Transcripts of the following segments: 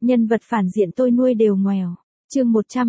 Nhân vật phản diện tôi nuôi đều ngoèo. Chương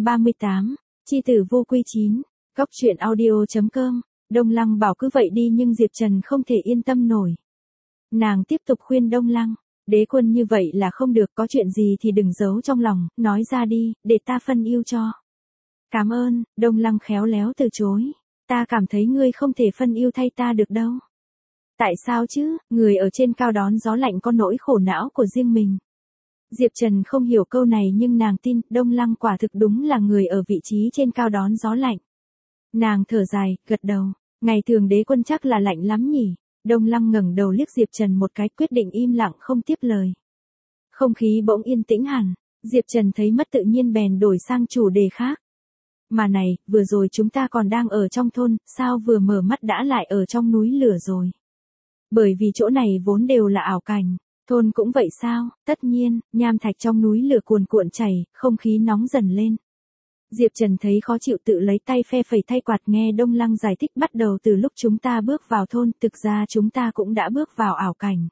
138, chi tử vô quy 9. Góc truyện audio.com. Đông Lăng bảo cứ vậy đi nhưng Diệp Trần không thể yên tâm nổi. Nàng tiếp tục khuyên Đông Lăng, đế quân như vậy là không được, có chuyện gì thì đừng giấu trong lòng, nói ra đi, để ta phân yêu cho. Cảm ơn, Đông Lăng khéo léo từ chối. Ta cảm thấy ngươi không thể phân yêu thay ta được đâu. Tại sao chứ, người ở trên cao đón gió lạnh có nỗi khổ não của riêng mình. Diệp Trần không hiểu câu này nhưng nàng tin, Đông Lăng quả thực đúng là người ở vị trí trên cao đón gió lạnh. Nàng thở dài, gật đầu, ngày thường đế quân chắc là lạnh lắm nhỉ. Đông Lăng ngẩng đầu liếc Diệp Trần một cái, quyết định im lặng không tiếp lời. Không khí bỗng yên tĩnh hẳn, Diệp Trần thấy mất tự nhiên bèn đổi sang chủ đề khác. Mà này, vừa rồi chúng ta còn đang ở trong thôn, sao vừa mở mắt đã lại ở trong núi lửa rồi? Bởi vì chỗ này vốn đều là ảo cảnh, thôn cũng vậy sao? Tất nhiên, nham thạch trong núi lửa cuồn cuộn chảy, không khí nóng dần lên. Diệp Trần thấy khó chịu tự lấy tay phe phẩy thay quạt, nghe Đông Lăng giải thích, bắt đầu từ lúc chúng ta bước vào thôn, thực ra chúng ta cũng đã bước vào ảo cảnh.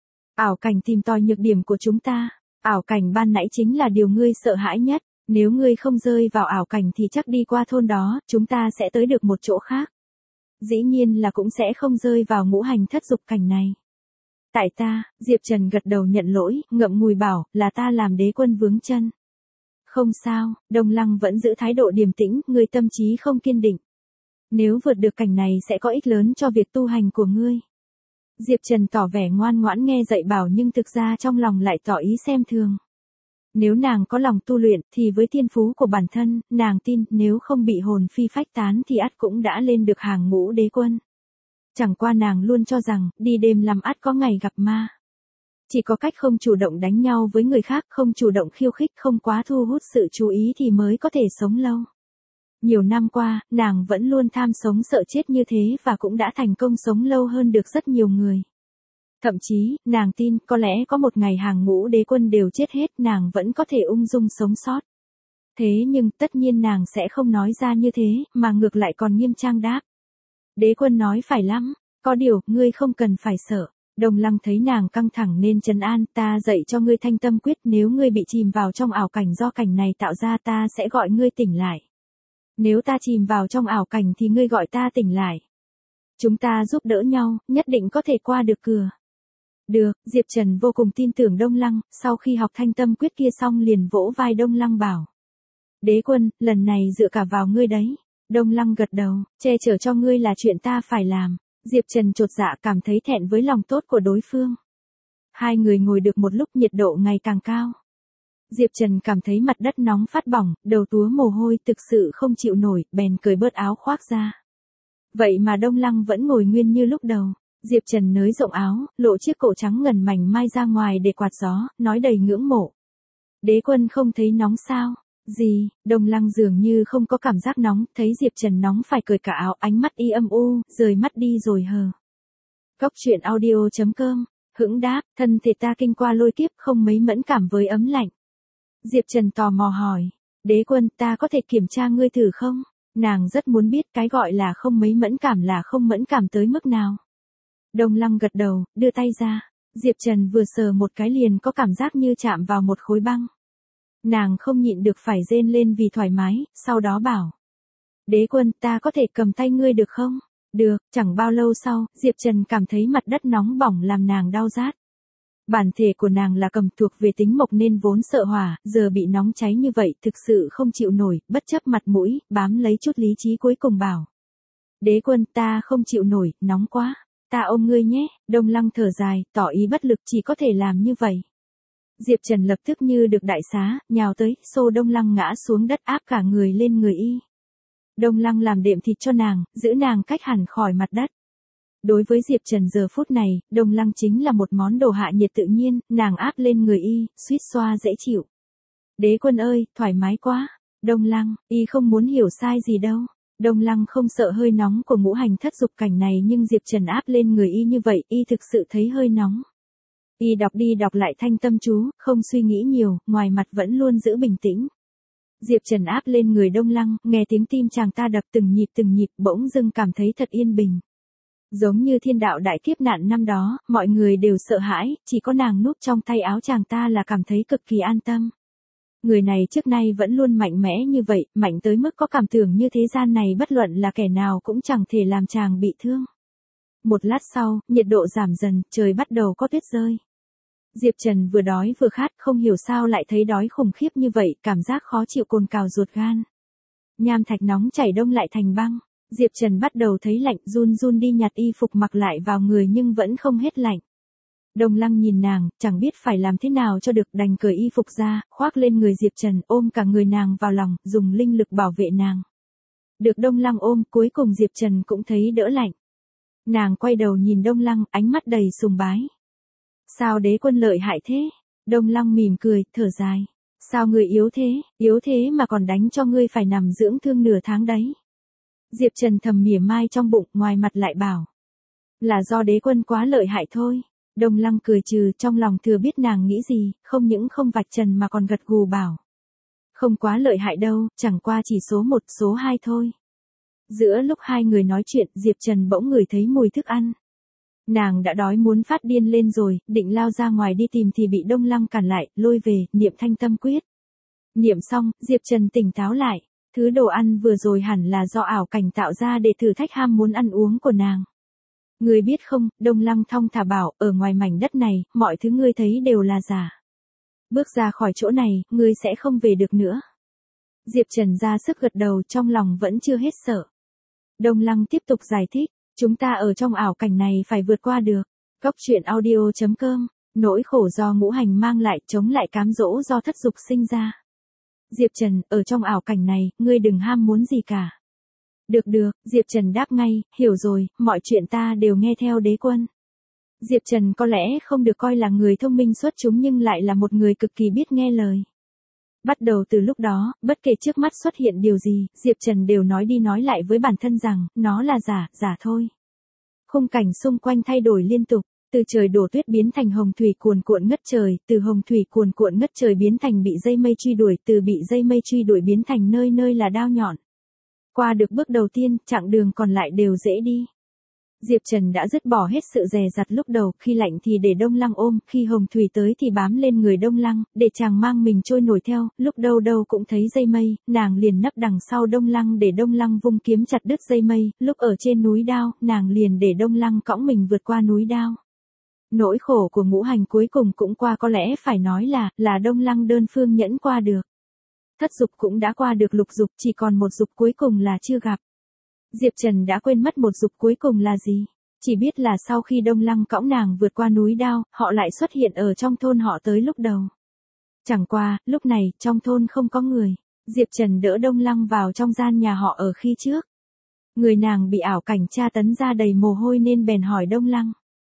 Ảo cảnh tìm tòi nhược điểm của chúng ta, ảo cảnh ban nãy chính là điều ngươi sợ hãi nhất, nếu ngươi không rơi vào ảo cảnh thì chắc đi qua thôn đó, chúng ta sẽ tới được một chỗ khác. Dĩ nhiên là cũng sẽ không rơi vào ngũ hành thất dục cảnh này. Tại ta, Diệp Trần gật đầu nhận lỗi, ngậm ngùi bảo, là ta làm đế quân vướng chân. Không sao, Đông Lăng vẫn giữ thái độ điềm tĩnh, ngươi tâm trí không kiên định. Nếu vượt được cảnh này sẽ có ích lớn cho việc tu hành của ngươi. Diệp Trần tỏ vẻ ngoan ngoãn nghe dạy bảo nhưng thực ra trong lòng lại tỏ ý xem thường. Nếu nàng có lòng tu luyện thì với thiên phú của bản thân, nàng tin nếu không bị hồn phi phách tán thì ắt cũng đã lên được hàng ngũ đế quân. Chẳng qua nàng luôn cho rằng, đi đêm làm ắt có ngày gặp ma. Chỉ có cách không chủ động đánh nhau với người khác, không chủ động khiêu khích, không quá thu hút sự chú ý thì mới có thể sống lâu. Nhiều năm qua, nàng vẫn luôn tham sống sợ chết như thế và cũng đã thành công sống lâu hơn được rất nhiều người. Thậm chí, nàng tin có lẽ có một ngày hàng ngũ đế quân đều chết hết, nàng vẫn có thể ung dung sống sót. Thế nhưng tất nhiên nàng sẽ không nói ra như thế, mà ngược lại còn nghiêm trang đáp. Đế quân nói phải lắm, có điều, ngươi không cần phải sợ. Đông Lăng thấy nàng căng thẳng nên trấn an, ta dạy cho ngươi thanh tâm quyết, nếu ngươi bị chìm vào trong ảo cảnh do cảnh này tạo ra ta sẽ gọi ngươi tỉnh lại. Nếu ta chìm vào trong ảo cảnh thì ngươi gọi ta tỉnh lại. Chúng ta giúp đỡ nhau, nhất định có thể qua được cửa. Được, Diệp Trần vô cùng tin tưởng Đông Lăng, sau khi học thanh tâm quyết kia xong liền vỗ vai Đông Lăng bảo. Đế quân, lần này dựa cả vào ngươi đấy. Đông Lăng gật đầu, che chở cho ngươi là chuyện ta phải làm. Diệp Trần chột dạ cảm thấy thẹn với lòng tốt của đối phương. Hai người ngồi được một lúc, nhiệt độ ngày càng cao. Diệp Trần cảm thấy mặt đất nóng phát bỏng, đầu túa mồ hôi, thực sự không chịu nổi, bèn cởi bớt áo khoác ra. Vậy mà Đông Lăng vẫn ngồi nguyên như lúc đầu. Diệp Trần nới rộng áo, lộ chiếc cổ trắng ngần mảnh mai ra ngoài để quạt gió, nói đầy ngưỡng mộ. Đế quân không thấy nóng sao? Gì, Đông Lăng dường như không có cảm giác nóng, thấy Diệp Trần nóng phải cởi cả áo, ánh mắt y âm u, rời mắt đi rồi hờ. Góc truyện audio.com, hững đáp, thân thể ta kinh qua lôi kiếp không mấy mẫn cảm với ấm lạnh. Diệp Trần tò mò hỏi, đế quân ta có thể kiểm tra ngươi thử không? Nàng rất muốn biết cái gọi là không mấy mẫn cảm là không mẫn cảm tới mức nào. Đông Lăng gật đầu, đưa tay ra. Diệp Trần vừa sờ một cái liền có cảm giác như chạm vào một khối băng. Nàng không nhịn được phải rên lên vì thoải mái, sau đó bảo. Đế quân, ta có thể cầm tay ngươi được không? Được, chẳng bao lâu sau, Diệp Trần cảm thấy mặt đất nóng bỏng làm nàng đau rát. Bản thể của nàng là cầm, thuộc về tính mộc nên vốn sợ hỏa, giờ bị nóng cháy như vậy thực sự không chịu nổi, bất chấp mặt mũi, bám lấy chút lý trí cuối cùng bảo. Đế quân, ta không chịu nổi, nóng quá. Ta ôm ngươi nhé. Đông Lăng thở dài, tỏ ý bất lực, chỉ có thể làm như vậy. Diệp Trần lập tức như được đại xá, nhào tới, xô Đông Lăng ngã xuống đất, áp cả người lên người y. Đông Lăng làm đệm thịt cho nàng, giữ nàng cách hẳn khỏi mặt đất. Đối với Diệp Trần giờ phút này, Đông Lăng chính là một món đồ hạ nhiệt tự nhiên, nàng áp lên người y, suýt xoa dễ chịu. Đế quân ơi, thoải mái quá. Đông Lăng, y không muốn hiểu sai gì đâu. Đông Lăng không sợ hơi nóng của ngũ hành thất dục cảnh này nhưng Diệp Trần áp lên người y như vậy, y thực sự thấy hơi nóng. Y đọc đi đọc lại thanh tâm chú, không suy nghĩ nhiều, ngoài mặt vẫn luôn giữ bình tĩnh. Diệp Trần áp lên người Đông Lăng, nghe tiếng tim chàng ta đập từng nhịp, bỗng dưng cảm thấy thật yên bình. Giống như thiên đạo đại kiếp nạn năm đó, mọi người đều sợ hãi, chỉ có nàng núp trong tay áo chàng ta là cảm thấy cực kỳ an tâm. Người này trước nay vẫn luôn mạnh mẽ như vậy, mạnh tới mức có cảm tưởng như thế gian này bất luận là kẻ nào cũng chẳng thể làm chàng bị thương. Một lát sau, nhiệt độ giảm dần, trời bắt đầu có tuyết rơi. Diệp Trần vừa đói vừa khát, không hiểu sao lại thấy đói khủng khiếp như vậy, cảm giác khó chịu cồn cào ruột gan. Nham thạch nóng chảy đông lại thành băng. Diệp Trần bắt đầu thấy lạnh, run run đi nhặt y phục mặc lại vào người nhưng vẫn không hết lạnh. Đông Lăng nhìn nàng, chẳng biết phải làm thế nào cho được, đành cởi y phục ra, khoác lên người Diệp Trần, ôm cả người nàng vào lòng, dùng linh lực bảo vệ nàng. Được Đông Lăng ôm, cuối cùng Diệp Trần cũng thấy đỡ lạnh. Nàng quay đầu nhìn Đông Lăng, ánh mắt đầy sùng bái. Sao đế quân lợi hại thế? Đông Lăng mỉm cười, thở dài. Sao người yếu thế mà còn đánh cho ngươi phải nằm dưỡng thương nửa tháng đấy. Diệp Trần thầm mỉa mai trong bụng, ngoài mặt lại bảo. Là do đế quân quá lợi hại thôi. Đông Lăng cười trừ, trong lòng thừa biết nàng nghĩ gì, không những không vạch trần mà còn gật gù bảo. Không quá lợi hại đâu, chẳng qua chỉ số 1, số 2 thôi. Giữa lúc hai người nói chuyện, Diệp Trần bỗng ngửi thấy mùi thức ăn. Nàng đã đói muốn phát điên lên rồi, định lao ra ngoài đi tìm thì bị Đông Lăng cản lại, lôi về, niệm thanh tâm quyết. Niệm xong, Diệp Trần tỉnh táo lại. Thứ đồ ăn vừa rồi hẳn là do ảo cảnh tạo ra để thử thách ham muốn ăn uống của nàng. Ngươi biết không, Đông Lăng thong thả bảo, ở ngoài mảnh đất này, mọi thứ ngươi thấy đều là giả. Bước ra khỏi chỗ này, ngươi sẽ không về được nữa. Diệp Trần ra sức gật đầu, trong lòng vẫn chưa hết sợ. Đông Lăng tiếp tục giải thích, chúng ta ở trong ảo cảnh này phải vượt qua được. Cóc truyện audio.com, nỗi khổ do ngũ hành mang lại, chống lại cám dỗ do thất dục sinh ra. Diệp Trần, ở trong ảo cảnh này, ngươi đừng ham muốn gì cả. Được, Diệp Trần đáp ngay, hiểu rồi, mọi chuyện ta đều nghe theo đế quân. Diệp Trần có lẽ không được coi là người thông minh xuất chúng nhưng lại là một người cực kỳ biết nghe lời. Bắt đầu từ lúc đó, bất kể trước mắt xuất hiện điều gì, Diệp Trần đều nói đi nói lại với bản thân rằng, nó là giả thôi. Khung cảnh xung quanh thay đổi liên tục, từ trời đổ tuyết biến thành hồng thủy cuồn cuộn ngất trời, từ hồng thủy cuồn cuộn ngất trời biến thành bị dây mây truy đuổi, từ bị dây mây truy đuổi biến thành nơi nơi là đao nhọn. Qua được bước đầu tiên, chặng đường còn lại đều dễ đi. Diệp Trần đã dứt bỏ hết sự dè dặt lúc đầu, khi lạnh thì để Đông Lăng ôm, khi hồng thủy tới thì bám lên người Đông Lăng, để chàng mang mình trôi nổi theo, lúc đâu đâu cũng thấy dây mây, nàng liền nấp đằng sau Đông Lăng để Đông Lăng vung kiếm chặt đứt dây mây, lúc ở trên núi Đao, nàng liền để Đông Lăng cõng mình vượt qua núi Đao. Nỗi khổ của ngũ hành cuối cùng cũng qua, có lẽ phải nói là Đông Lăng đơn phương nhẫn qua được. Thất dục cũng đã qua được lục dục, chỉ còn một dục cuối cùng là chưa gặp. Diệp Trần đã quên mất một dục cuối cùng là gì. Chỉ biết là sau khi Đông Lăng cõng nàng vượt qua núi Đao, họ lại xuất hiện ở trong thôn họ tới lúc đầu. Chẳng qua, lúc này, trong thôn không có người. Diệp Trần đỡ Đông Lăng vào trong gian nhà họ ở khi trước. Người nàng bị ảo cảnh tra tấn ra đầy mồ hôi nên bèn hỏi Đông Lăng.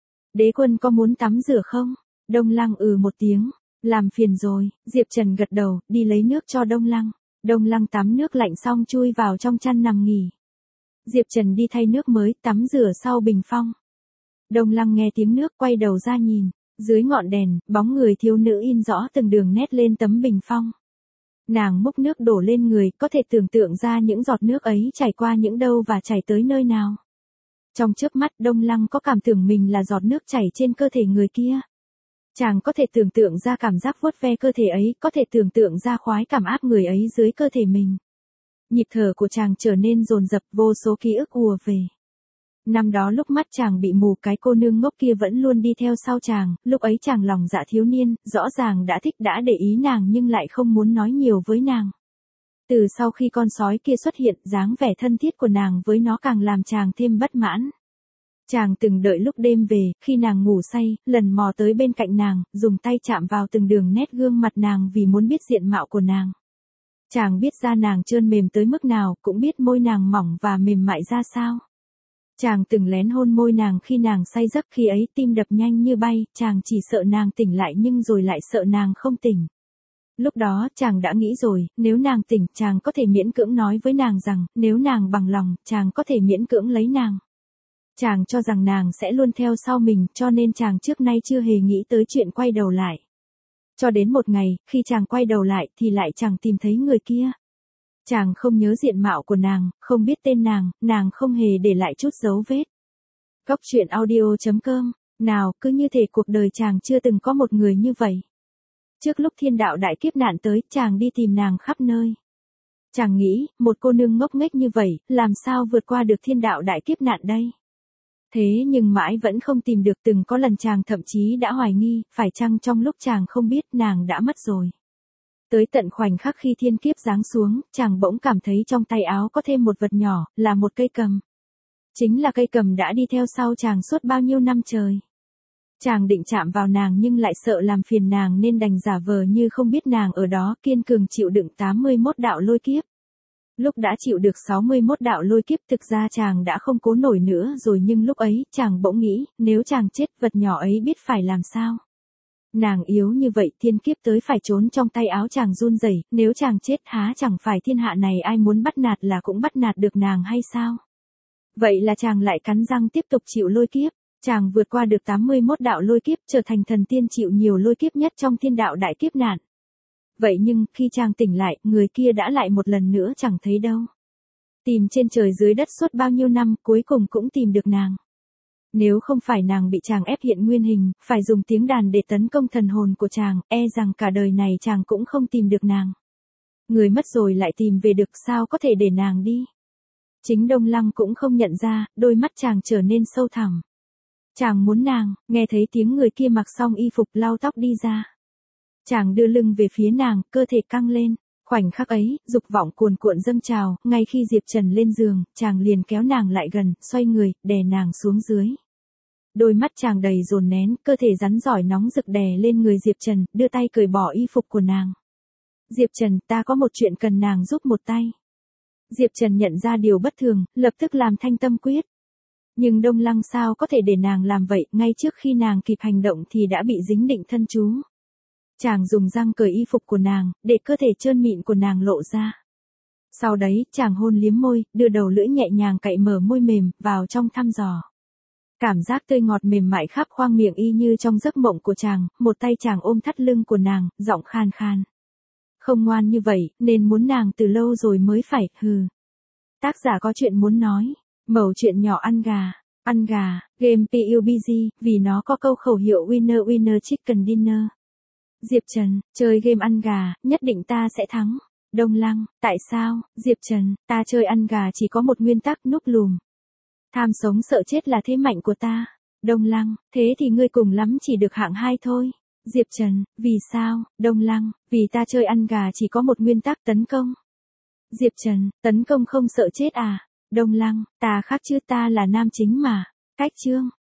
Đế quân có muốn tắm rửa không? Đông Lăng một tiếng. Làm phiền rồi, Diệp Trần gật đầu, đi lấy nước cho Đông Lăng. Đông Lăng tắm nước lạnh xong chui vào trong chăn nằm nghỉ. Diệp Trần đi thay nước mới, tắm rửa sau bình phong. Đông Lăng nghe tiếng nước quay đầu ra nhìn. Dưới ngọn đèn, bóng người thiếu nữ in rõ từng đường nét lên tấm bình phong. Nàng múc nước đổ lên người, có thể tưởng tượng ra những giọt nước ấy chảy qua những đâu và chảy tới nơi nào. Trong chớp mắt, Đông Lăng có cảm tưởng mình là giọt nước chảy trên cơ thể người kia. Chàng có thể tưởng tượng ra cảm giác vuốt ve cơ thể ấy, có thể tưởng tượng ra khoái cảm áp người ấy dưới cơ thể mình. Nhịp thở của chàng trở nên dồn dập, vô số ký ức ùa về. Năm đó lúc mắt chàng bị mù, cái cô nương ngốc kia vẫn luôn đi theo sau chàng, lúc ấy chàng lòng dạ thiếu niên, rõ ràng đã thích đã để ý nàng nhưng lại không muốn nói nhiều với nàng. Từ sau khi con sói kia xuất hiện, dáng vẻ thân thiết của nàng với nó càng làm chàng thêm bất mãn. Chàng từng đợi lúc đêm về, khi nàng ngủ say, lần mò tới bên cạnh nàng, dùng tay chạm vào từng đường nét gương mặt nàng vì muốn biết diện mạo của nàng. Chàng biết da nàng trơn mềm tới mức nào, cũng biết môi nàng mỏng và mềm mại ra sao. Chàng từng lén hôn môi nàng khi nàng say giấc, khi ấy tim đập nhanh như bay, chàng chỉ sợ nàng tỉnh lại nhưng rồi lại sợ nàng không tỉnh. Lúc đó chàng đã nghĩ rồi, nếu nàng tỉnh, chàng có thể miễn cưỡng nói với nàng rằng, nếu nàng bằng lòng, chàng có thể miễn cưỡng lấy nàng. Chàng cho rằng nàng sẽ luôn theo sau mình, cho nên chàng trước nay chưa hề nghĩ tới chuyện quay đầu lại. Cho đến một ngày, khi chàng quay đầu lại thì lại chẳng tìm thấy người kia. Chàng không nhớ diện mạo của nàng, không biết tên nàng không hề để lại chút dấu vết. Cóc truyện audio.com. Nào, cứ như thể cuộc đời chàng chưa từng có một người như vậy. Trước lúc thiên đạo đại kiếp nạn tới, chàng đi tìm nàng khắp nơi. Chàng nghĩ, một cô nương ngốc nghếch như vậy, làm sao vượt qua được thiên đạo đại kiếp nạn đây? Thế nhưng mãi vẫn không tìm được, từng có lần chàng thậm chí đã hoài nghi, phải chăng trong lúc chàng không biết nàng đã mất rồi. Tới tận khoảnh khắc khi thiên kiếp giáng xuống, chàng bỗng cảm thấy trong tay áo có thêm một vật nhỏ, là một cây cầm. Chính là cây cầm đã đi theo sau chàng suốt bao nhiêu năm trời. Chàng định chạm vào nàng nhưng lại sợ làm phiền nàng nên đành giả vờ như không biết nàng ở đó, kiên cường chịu đựng 81 đạo lôi kiếp. Lúc đã chịu được 61 đạo lôi kiếp thực ra chàng đã không cố nổi nữa rồi, nhưng lúc ấy chàng bỗng nghĩ, nếu chàng chết vật nhỏ ấy biết phải làm sao. Nàng yếu như vậy, thiên kiếp tới phải trốn trong tay áo chàng run rẩy, nếu chàng chết há chẳng phải thiên hạ này ai muốn bắt nạt là cũng bắt nạt được nàng hay sao? Vậy là chàng lại cắn răng tiếp tục chịu lôi kiếp. Chàng vượt qua được 81 đạo lôi kiếp, trở thành thần tiên chịu nhiều lôi kiếp nhất trong thiên đạo đại kiếp nạn. Vậy nhưng, khi chàng tỉnh lại, người kia đã lại một lần nữa chẳng thấy đâu. Tìm trên trời dưới đất suốt bao nhiêu năm, cuối cùng cũng tìm được nàng. Nếu không phải nàng bị chàng ép hiện nguyên hình, phải dùng tiếng đàn để tấn công thần hồn của chàng, e rằng cả đời này chàng cũng không tìm được nàng. Người mất rồi lại tìm về được, sao có thể để nàng đi. Chính Đông Lăng cũng không nhận ra, đôi mắt chàng trở nên sâu thẳm. Chàng muốn nàng, nghe thấy tiếng người kia mặc xong y phục lau tóc đi ra. Chàng đưa lưng về phía nàng, cơ thể căng lên. Khoảnh khắc ấy, dục vọng cuồn cuộn dâng trào, ngay khi Diệp Trần lên giường, chàng liền kéo nàng lại gần, xoay người, đè nàng xuống dưới. Đôi mắt chàng đầy dồn nén, cơ thể rắn rỏi nóng rực đè lên người Diệp Trần, đưa tay cởi bỏ y phục của nàng. Diệp Trần, ta có một chuyện cần nàng giúp một tay. Diệp Trần nhận ra điều bất thường, lập tức làm thanh tâm quyết. Nhưng Đông Lăng sao có thể để nàng làm vậy, ngay trước khi nàng kịp hành động thì đã bị dính định thân chú. Chàng dùng răng cởi y phục của nàng, để cơ thể trơn mịn của nàng lộ ra. Sau đấy, chàng hôn liếm môi, đưa đầu lưỡi nhẹ nhàng cạy mở môi mềm, vào trong thăm dò. Cảm giác tươi ngọt mềm mại khắp khoang miệng y như trong giấc mộng của chàng, một tay chàng ôm thắt lưng của nàng, giọng khan khan. Không ngoan như vậy, nên muốn nàng từ lâu rồi mới phải, hừ. Tác giả có chuyện muốn nói. Mẩu chuyện nhỏ ăn gà, game PUBG, vì nó có câu khẩu hiệu winner winner chicken dinner. Diệp Trần, chơi game ăn gà, nhất định ta sẽ thắng. Đông Lăng, tại sao? Diệp Trần, ta chơi ăn gà chỉ có một nguyên tắc, núp lùm. Tham sống sợ chết là thế mạnh của ta. Đông Lăng, thế thì ngươi cùng lắm chỉ được hạng 2 thôi. Diệp Trần, vì sao? Đông Lăng, vì ta chơi ăn gà chỉ có một nguyên tắc, tấn công. Diệp Trần, tấn công không sợ chết à? Đông Lăng, ta khác chứ, ta là nam chính mà. Cách chương.